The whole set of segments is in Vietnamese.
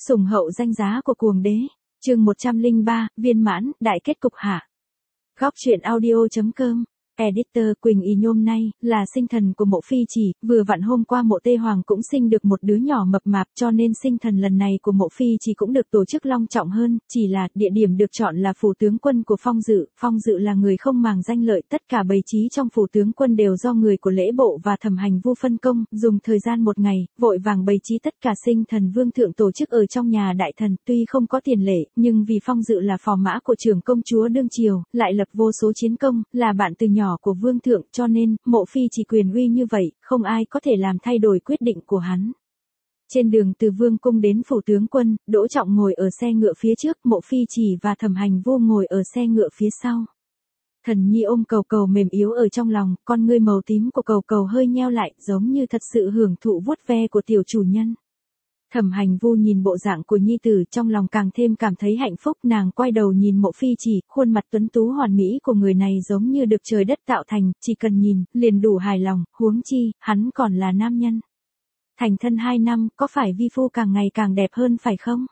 Sủng hậu danh giá của cuồng đế. Chương 103, viên mãn, đại kết cục hạ. Góc truyện audio.com. Editor Quỳnh Y nhôm nay, là sinh thần của Mộ Phi Chỉ, vừa vặn hôm qua Mộ Tê Hoàng cũng sinh được một đứa nhỏ mập mạp, cho nên sinh thần lần này của Mộ Phi Chỉ cũng được tổ chức long trọng hơn, chỉ là địa điểm được chọn là phủ tướng quân của Phong Dự là người không màng danh lợi, tất cả bày trí trong phủ tướng quân đều do người của lễ bộ và Thẩm Hành Vu phân công, dùng thời gian một ngày, vội vàng bày trí tất cả sinh thần vương thượng tổ chức ở trong nhà đại thần, tuy không có tiền lệ, nhưng vì Phong Dự là phò mã của trưởng công chúa đương triều, lại lập vô số chiến công, là bạn từ nhỏ của vương thượng, cho nên, Mộ Phi Chỉ quyền uy như vậy, không ai có thể làm thay đổi quyết định của hắn. Trên đường từ vương cung đến phủ tướng quân, Đỗ Trọng ngồi ở xe ngựa phía trước, Mộ Phi Chỉ và Thẩm Hành Vu ngồi ở xe ngựa phía sau. Thần Nhi ôm Cầu Cầu mềm yếu ở trong lòng, con ngươi màu tím của Cầu Cầu hơi nheo lại, giống như thật sự hưởng thụ vuốt ve của tiểu chủ nhân. Thẩm Hành Vu nhìn bộ dạng của nhi tử, trong lòng càng thêm cảm thấy hạnh phúc, nàng quay đầu nhìn Mộ Phi Chỉ, khuôn mặt tuấn tú hoàn mỹ của người này giống như được trời đất tạo thành, chỉ cần nhìn, liền đủ hài lòng, huống chi, hắn còn là nam nhân. Thành thân 2 năm, có phải vi phu càng ngày càng đẹp hơn phải không?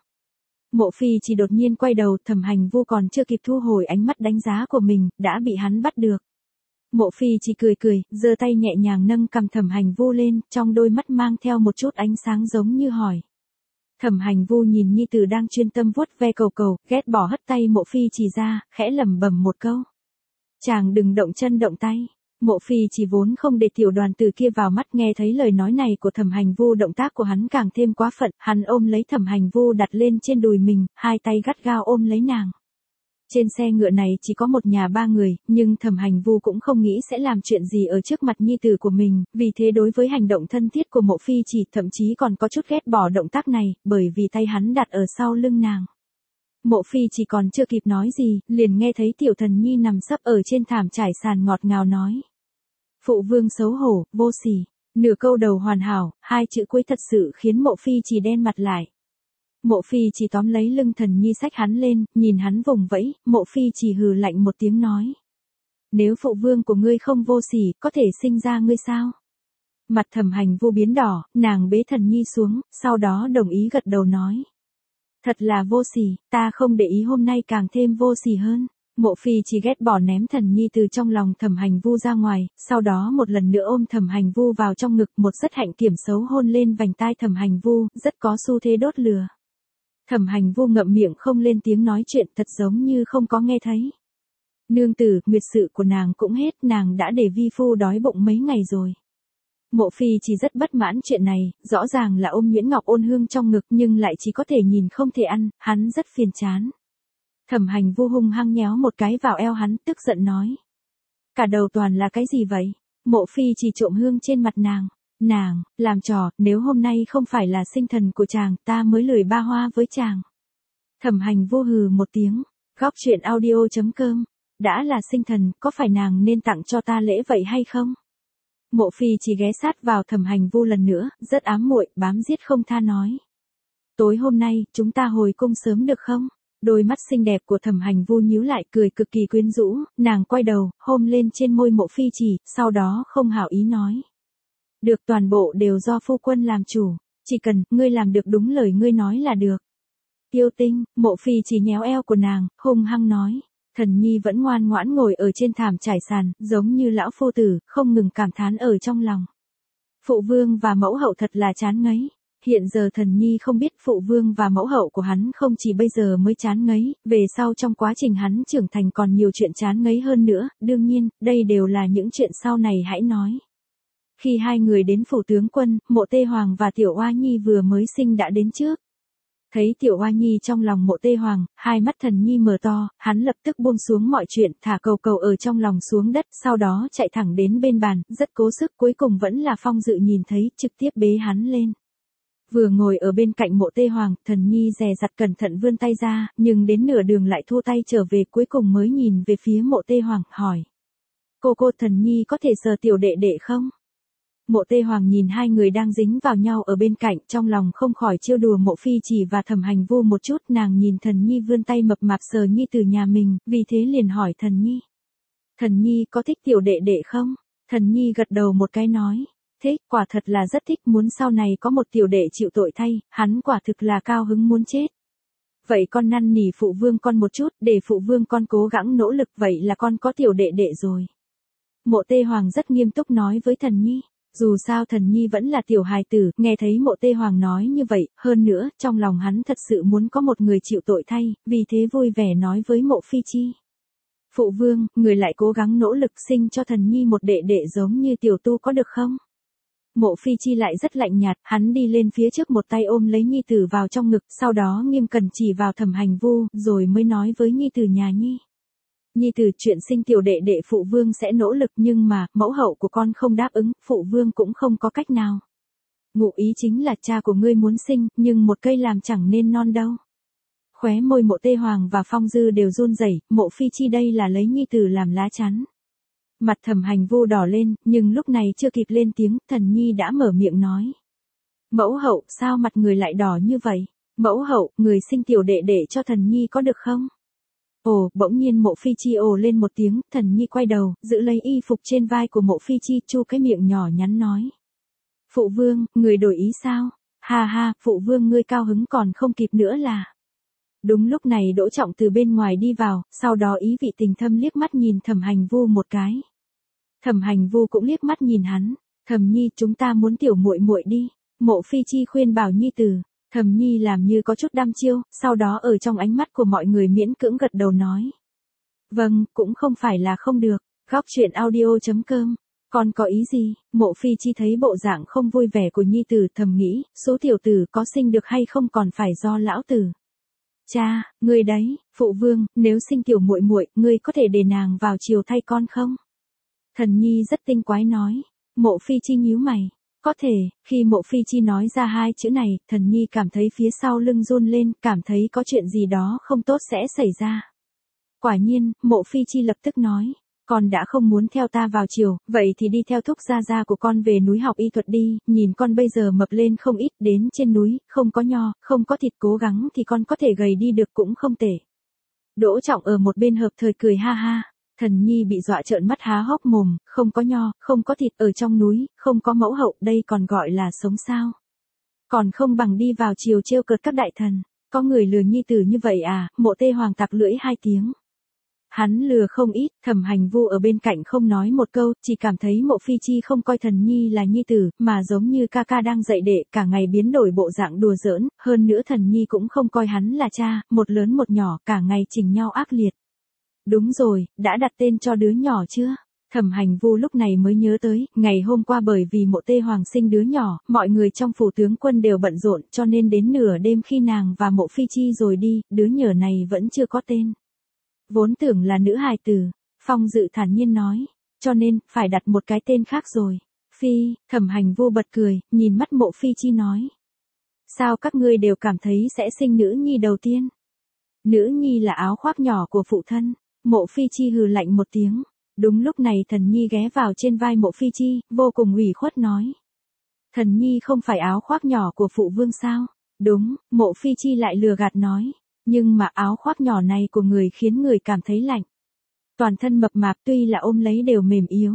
Mộ Phi Chỉ đột nhiên quay đầu, Thẩm Hành Vu còn chưa kịp thu hồi ánh mắt đánh giá của mình, đã bị hắn bắt được. Mộ Phi Chỉ cười, giơ tay nhẹ nhàng nâng cằm Thẩm Hành Vu lên, trong đôi mắt mang theo một chút ánh sáng giống như hỏi. Thẩm Hành Vu nhìn nhi tử đang chuyên tâm vuốt ve Cầu Cầu, ghét bỏ hất tay Mộ Phi Chỉ ra, khẽ lẩm bẩm một câu. Chàng đừng động chân động tay. Mộ Phi Chỉ vốn không để tiểu đoàn tử kia vào mắt, nghe thấy lời nói này của Thẩm Hành Vu, động tác của hắn càng thêm quá phận, hắn ôm lấy Thẩm Hành Vu đặt lên trên đùi mình, hai tay gắt gao ôm lấy nàng. Trên xe ngựa này chỉ có một nhà 3 người, nhưng Thẩm Hành Vu cũng không nghĩ sẽ làm chuyện gì ở trước mặt nhi tử của mình, vì thế đối với hành động thân thiết của Mộ Phi Chỉ thậm chí còn có chút ghét bỏ động tác này, bởi vì tay hắn đặt ở sau lưng nàng. Mộ Phi Chỉ còn chưa kịp nói gì, liền nghe thấy tiểu thần nhi nằm sấp ở trên thảm trải sàn ngọt ngào nói. Phụ vương xấu hổ, vô sỉ. Nửa câu đầu hoàn hảo, 2 chữ cuối thật sự khiến Mộ Phi Chỉ đen mặt lại. Mộ Phi Chỉ tóm lấy lưng thần nhi xách hắn lên, nhìn hắn vùng vẫy, Mộ Phi Chỉ hừ lạnh một tiếng nói. Nếu phụ vương của ngươi không vô sỉ, có thể sinh ra ngươi sao? Mặt Thẩm Hành Vu biến đỏ, nàng bế thần nhi xuống, sau đó đồng ý gật đầu nói. Thật là vô sỉ, ta không để ý hôm nay càng thêm vô sỉ hơn. Mộ Phi Chỉ ghét bỏ ném thần nhi từ trong lòng Thẩm Hành Vu ra ngoài, sau đó một lần nữa ôm Thẩm Hành Vu vào trong ngực, một rất hạnh kiểm xấu hôn lên vành tai Thẩm Hành Vu, rất có xu thế đốt lửa. Thẩm Hành Vu ngậm miệng không lên tiếng nói chuyện, thật giống như không có nghe thấy. Nương tử, nguyệt sự của nàng cũng hết, nàng đã để vi phu đói bụng mấy ngày rồi. Mộ Phi Chỉ rất bất mãn chuyện này, rõ ràng là ôm Nhuyễn Ngọc Ôn Hương trong ngực nhưng lại chỉ có thể nhìn không thể ăn, hắn rất phiền chán. Thẩm Hành Vu hung hăng nhéo một cái vào eo hắn, tức giận nói. Cả đầu toàn là cái gì vậy? Mộ Phi Chỉ trộm hương trên mặt nàng. Nàng, làm trò, nếu hôm nay không phải là sinh thần của chàng, ta mới lười ba hoa với chàng. Thẩm Hành Vu hừ một tiếng. Góc truyện audio.com. Đã là sinh thần, có phải nàng nên tặng cho ta lễ vậy hay không? Mộ Phi Chỉ ghé sát vào Thẩm Hành Vu lần nữa, rất ám muội, bám giết không tha nói. Tối hôm nay, chúng ta hồi cung sớm được không? Đôi mắt xinh đẹp của Thẩm Hành Vu nhíu lại, cười cực kỳ quyến rũ, nàng quay đầu, hôn lên trên môi Mộ Phi Chỉ, sau đó không hảo ý nói. Được, toàn bộ đều do phu quân làm chủ, chỉ cần ngươi làm được đúng lời ngươi nói là được. Yêu tinh, Mộ Phi Chỉ nhéo eo của nàng, hung hăng nói. Thần nhi vẫn ngoan ngoãn ngồi ở trên thảm trải sàn, giống như lão phu tử, không ngừng cảm thán ở trong lòng. Phụ vương và mẫu hậu thật là chán ngấy. Hiện giờ thần nhi không biết phụ vương và mẫu hậu của hắn không chỉ bây giờ mới chán ngấy, về sau trong quá trình hắn trưởng thành còn nhiều chuyện chán ngấy hơn nữa, đương nhiên, đây đều là những chuyện sau này hãy nói. Khi 2 người đến phủ tướng quân, Mộ Tê Hoàng và Tiểu Oa Nhi vừa mới sinh đã đến trước. Thấy Tiểu Oa Nhi trong lòng Mộ Tê Hoàng, hai mắt thần nhi mở to, hắn lập tức buông xuống mọi chuyện, thả Cầu Cầu ở trong lòng xuống đất, sau đó chạy thẳng đến bên bàn, rất cố sức, cuối cùng vẫn là Phong Dự nhìn thấy, trực tiếp bế hắn lên. Vừa ngồi ở bên cạnh Mộ Tê Hoàng, thần nhi dè dặt cẩn thận vươn tay ra, nhưng đến nửa đường lại thu tay trở về, cuối cùng mới nhìn về phía Mộ Tê Hoàng, hỏi. Cô thần nhi có thể sờ tiểu đệ đệ không? Mộ Tê Hoàng nhìn 2 người đang dính vào nhau ở bên cạnh, trong lòng không khỏi trêu đùa Mộ Phi Chỉ và Thẩm Hành Vu một chút, nàng nhìn thần nhi vươn tay mập mạp sờ nhi từ nhà mình, vì thế liền hỏi thần nhi. Thần nhi có thích tiểu đệ đệ không? Thần nhi gật đầu một cái nói. Thích, quả thật là rất thích, muốn sau này có một tiểu đệ chịu tội thay, hắn quả thực là cao hứng muốn chết. Vậy con năn nỉ phụ vương con một chút, để phụ vương con cố gắng nỗ lực, vậy là con có tiểu đệ đệ rồi. Mộ Tê Hoàng rất nghiêm túc nói với Thần Nhi. Dù sao Thần Nhi vẫn là tiểu hài tử, nghe thấy Mộ Tê Hoàng nói như vậy, hơn nữa, trong lòng hắn thật sự muốn có một người chịu tội thay, vì thế vui vẻ nói với Mộ Phi Chi. Phụ vương, người lại cố gắng nỗ lực sinh cho Thần Nhi một đệ đệ giống như tiểu tu có được không? Mộ Phi Chi lại rất lạnh nhạt, hắn đi lên phía trước một tay ôm lấy Nhi tử vào trong ngực, sau đó nghiêm cẩn chỉ vào Thẩm Hành Vu, rồi mới nói với Nhi tử nhà Nhi. Nhi tử, chuyện sinh tiểu đệ đệ phụ vương sẽ nỗ lực, nhưng mà, mẫu hậu của con không đáp ứng, phụ vương cũng không có cách nào. Ngụ ý chính là cha của ngươi muốn sinh, nhưng một cây làm chẳng nên non đâu. Khóe môi Mộ Tê Hoàng và Phong Dư đều run rẩy, Mộ Phi Chi đây là lấy Nhi tử làm lá chắn. Mặt Thẩm Hành Vu đỏ lên, nhưng lúc này chưa kịp lên tiếng, Thần Nhi đã mở miệng nói. Mẫu hậu, sao mặt người lại đỏ như vậy? Mẫu hậu, người sinh tiểu đệ đệ cho Thần Nhi có được không? Ồ, bỗng nhiên Mộ Phi Chi ồ lên một tiếng, Thần Nhi quay đầu, giữ lấy y phục trên vai của Mộ Phi Chi, chu cái miệng nhỏ nhắn nói. Phụ vương, người đổi ý sao? Ha ha, phụ vương ngươi cao hứng còn không kịp nữa là. Đúng lúc này Đỗ Trọng từ bên ngoài đi vào, sau đó ý vị tình thâm liếc mắt nhìn Thẩm Hành Vu một cái. Thẩm Hành Vu cũng liếc mắt nhìn hắn. Thẩm Nhi, chúng ta muốn tiểu muội muội đi. Mộ Phi Chi khuyên bảo Nhi tử. Thẩm Nhi làm như có chút đăm chiêu, sau đó ở trong ánh mắt của mọi người miễn cưỡng gật đầu nói. Vâng, cũng không phải là không được. Góc truyện audio.com. Con có ý gì? Mộ Phi Chi thấy bộ dạng không vui vẻ của Nhi tử, thầm nghĩ, số tiểu tử có sinh được hay không còn phải do lão tử. Cha, ngươi đấy, phụ vương, nếu sinh tiểu muội muội, ngươi có thể để nàng vào chiều thay con không? Thần Nhi rất tinh quái nói. Mộ Phi Chi nhíu mày. Có thể, khi Mộ Phi Chi nói ra hai chữ này, Thần Nhi cảm thấy phía sau lưng run lên, cảm thấy có chuyện gì đó không tốt sẽ xảy ra. Quả nhiên, Mộ Phi Chi lập tức nói. Con đã không muốn theo ta vào chiều, vậy thì đi theo thúc gia gia của con về núi học y thuật đi, nhìn con bây giờ mập lên không ít, đến trên núi, không có nho, không có thịt, cố gắng thì con có thể gầy đi được cũng không tệ. Đỗ Trọng ở một bên hợp thời cười ha ha. Thần Nhi bị dọa trợn mắt há hốc mồm, không có nho, không có thịt, ở trong núi, không có mẫu hậu, đây còn gọi là sống sao? Còn không bằng đi vào chiều trêu cợt các đại thần. Có người lừa Nhi tử như vậy à? Mộ Tê Hoàng tặc lưỡi hai tiếng. Hắn lừa không ít, Thẩm Hành Vu ở bên cạnh không nói một câu, chỉ cảm thấy Mộ Phi Chi không coi Thần Nhi là Nhi tử, mà giống như ca ca đang dạy đệ, cả ngày biến đổi bộ dạng đùa giỡn, hơn nữa Thần Nhi cũng không coi hắn là cha, một lớn một nhỏ, cả ngày chỉnh nhau ác liệt. Đúng rồi, đã đặt tên cho đứa nhỏ chưa? Thẩm Hành Vu lúc này mới nhớ tới, ngày hôm qua bởi vì Mộ Tê Hoàng sinh đứa nhỏ, mọi người trong phủ tướng quân đều bận rộn, cho nên đến nửa đêm khi nàng và Mộ Phi Chi rồi đi, đứa nhỏ này vẫn chưa có tên. Vốn tưởng là nữ hài tử, Phong Dự thản nhiên nói, cho nên, phải đặt một cái tên khác rồi. Phi, Thẩm Hành Vu bật cười, nhìn mắt Mộ Phi Chi nói. Sao các ngươi đều cảm thấy sẽ sinh nữ nhi đầu tiên? Nữ nhi là áo khoác nhỏ của phụ thân. Mộ Phi Chi hừ lạnh một tiếng. Đúng lúc này Thần Nhi ghé vào trên vai Mộ Phi Chi, vô cùng ủy khuất nói. Thần Nhi không phải áo khoác nhỏ của phụ vương sao? Đúng, Mộ Phi Chi lại lừa gạt nói. Nhưng mà áo khoác nhỏ này của người khiến người cảm thấy lạnh. Toàn thân mập mạp tuy là ôm lấy đều mềm yếu.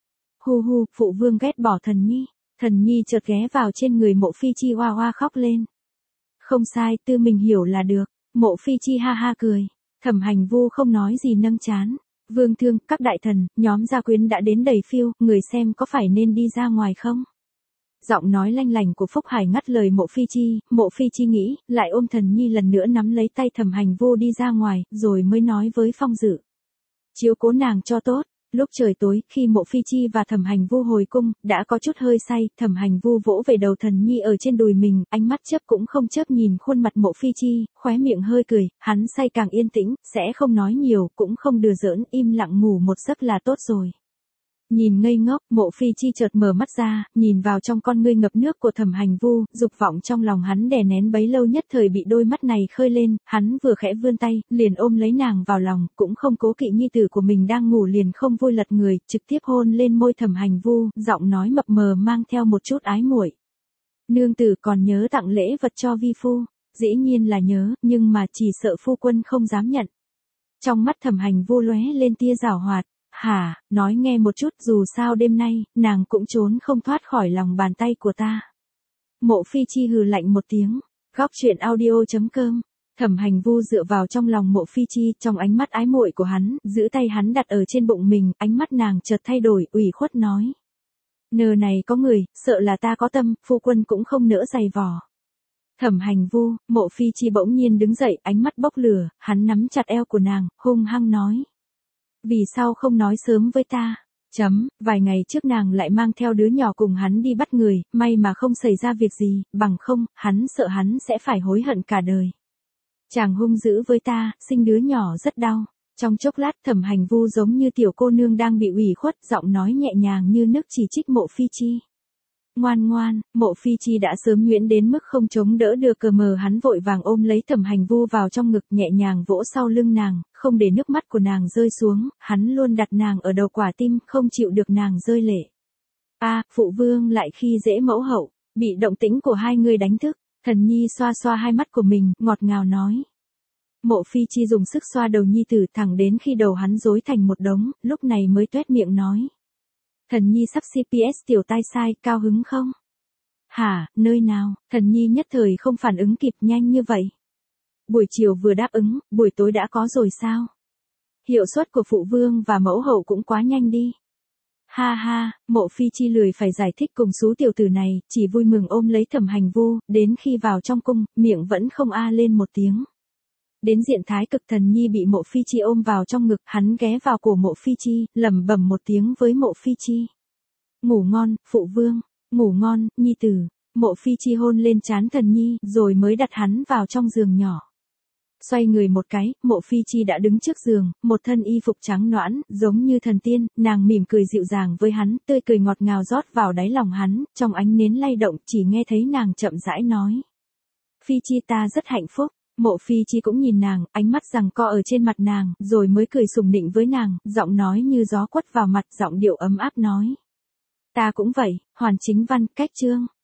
Hu hu, phụ vương ghét bỏ Thần Nhi. Thần Nhi chợt ghé vào trên người Mộ Phi Chi hoa hoa khóc lên. Không sai, tư mình hiểu là được. Mộ Phi Chi ha ha cười. Thẩm Hành Vu không nói gì nâng chán. Vương Thương, các đại thần, nhóm gia quyến đã đến đầy phiêu, người xem có phải nên đi ra ngoài không? Giọng nói lanh lành của Phúc Hải ngắt lời Mộ Phi Chi nghĩ, lại ôm Thần Nhi lần nữa nắm lấy tay Thẩm Hành Vu đi ra ngoài, rồi mới nói với Phong Dự. Chiếu cố nàng cho tốt. Lúc trời tối, khi Mộ Phi Chi và Thẩm Hành Vu hồi cung, đã có chút hơi say, Thẩm Hành Vu vỗ về đầu Thần Nhi ở trên đùi mình, ánh mắt chớp cũng không chớp nhìn khuôn mặt Mộ Phi Chi, khóe miệng hơi cười, hắn say càng yên tĩnh, sẽ không nói nhiều, cũng không đùa giỡn, im lặng ngủ một giấc là tốt rồi. Nhìn ngây ngốc, Mộ Phi Chi chợt mở mắt ra, nhìn vào trong con ngươi ngập nước của Thẩm Hành Vu, dục vọng trong lòng hắn đè nén bấy lâu nhất thời bị đôi mắt này khơi lên, hắn vừa khẽ vươn tay, liền ôm lấy nàng vào lòng, cũng không cố kỵ nhi tử của mình đang ngủ liền không vui lật người, trực tiếp hôn lên môi Thẩm Hành Vu, giọng nói mập mờ mang theo một chút ái muội. Nương tử còn nhớ tặng lễ vật cho vi phu, dĩ nhiên là nhớ, nhưng mà chỉ sợ phu quân không dám nhận. Trong mắt Thẩm Hành Vu lóe lên tia giảo hoạt. Hả, nói nghe một chút, dù sao đêm nay, nàng cũng trốn không thoát khỏi lòng bàn tay của ta. Mộ Phi Chi hừ lạnh một tiếng. Góc truyện audio.com. Thẩm Hành Vu dựa vào trong lòng Mộ Phi Chi, trong ánh mắt ái muội của hắn, giữ tay hắn đặt ở trên bụng mình, ánh mắt nàng chợt thay đổi, ủy khuất nói. Nờ này có người, sợ là ta có tâm, phu quân cũng không nỡ giày vò. Thẩm Hành Vu, Mộ Phi Chi bỗng nhiên đứng dậy, ánh mắt bốc lửa, hắn nắm chặt eo của nàng, hung hăng nói. Vì sao không nói sớm với ta? Vài ngày trước nàng lại mang theo đứa nhỏ cùng hắn đi bắt người, may mà không xảy ra việc gì, bằng không, hắn sợ hắn sẽ phải hối hận cả đời. Chàng hung dữ với ta, sinh đứa nhỏ rất đau. Trong chốc lát Thẩm Hành Vu giống như tiểu cô nương đang bị ủy khuất, giọng nói nhẹ nhàng như nước chỉ trích Mộ Phi Chi. Ngoan ngoan, Mộ Phi Chi đã sớm nhuyễn đến mức không chống đỡ được cờ mờ, hắn vội vàng ôm lấy Thẩm Hành Vu vào trong ngực, nhẹ nhàng vỗ sau lưng nàng, không để nước mắt của nàng rơi xuống, hắn luôn đặt nàng ở đầu quả tim, không chịu được nàng rơi lệ. Phụ vương lại khi dễ mẫu hậu, bị động tĩnh của hai người đánh thức, Thần Nhi xoa xoa hai mắt của mình, ngọt ngào nói. Mộ Phi Chi dùng sức xoa đầu nhi tử thẳng đến khi đầu hắn rối thành một đống, lúc này mới toét miệng nói. Thần Nhi sắp CPS tiểu tai sai, cao hứng không? Hả, nơi nào? Thần Nhi nhất thời không phản ứng kịp, nhanh như vậy. Buổi chiều vừa đáp ứng, buổi tối đã có rồi sao? Hiệu suất của phụ vương và mẫu hậu cũng quá nhanh đi. Ha ha, Mộ Phi Chi lười phải giải thích cùng số tiểu tử này, chỉ vui mừng ôm lấy Thẩm Hành Vu, đến khi vào trong cung, miệng vẫn không lên một tiếng. Đến diện thái cực, Thần Nhi bị Mộ Phi Chi ôm vào trong ngực, hắn ghé vào cổ Mộ Phi Chi, lẩm bẩm một tiếng với Mộ Phi Chi. Ngủ ngon, phụ vương, ngủ ngon, nhi tử. Mộ Phi Chi hôn lên trán Thần Nhi, rồi mới đặt hắn vào trong giường nhỏ. Xoay người một cái, Mộ Phi Chi đã đứng trước giường, một thân y phục trắng nõn, giống như thần tiên, nàng mỉm cười dịu dàng với hắn, tươi cười ngọt ngào rót vào đáy lòng hắn, trong ánh nến lay động, chỉ nghe thấy nàng chậm rãi nói. Phi Chi, ta rất hạnh phúc. Mộ Phi Chi cũng nhìn nàng, ánh mắt giằng co ở trên mặt nàng, rồi mới cười sùng nịnh với nàng, giọng nói như gió quất vào mặt, giọng điệu ấm áp nói. Ta cũng vậy, hoàn chính văn, cách chương.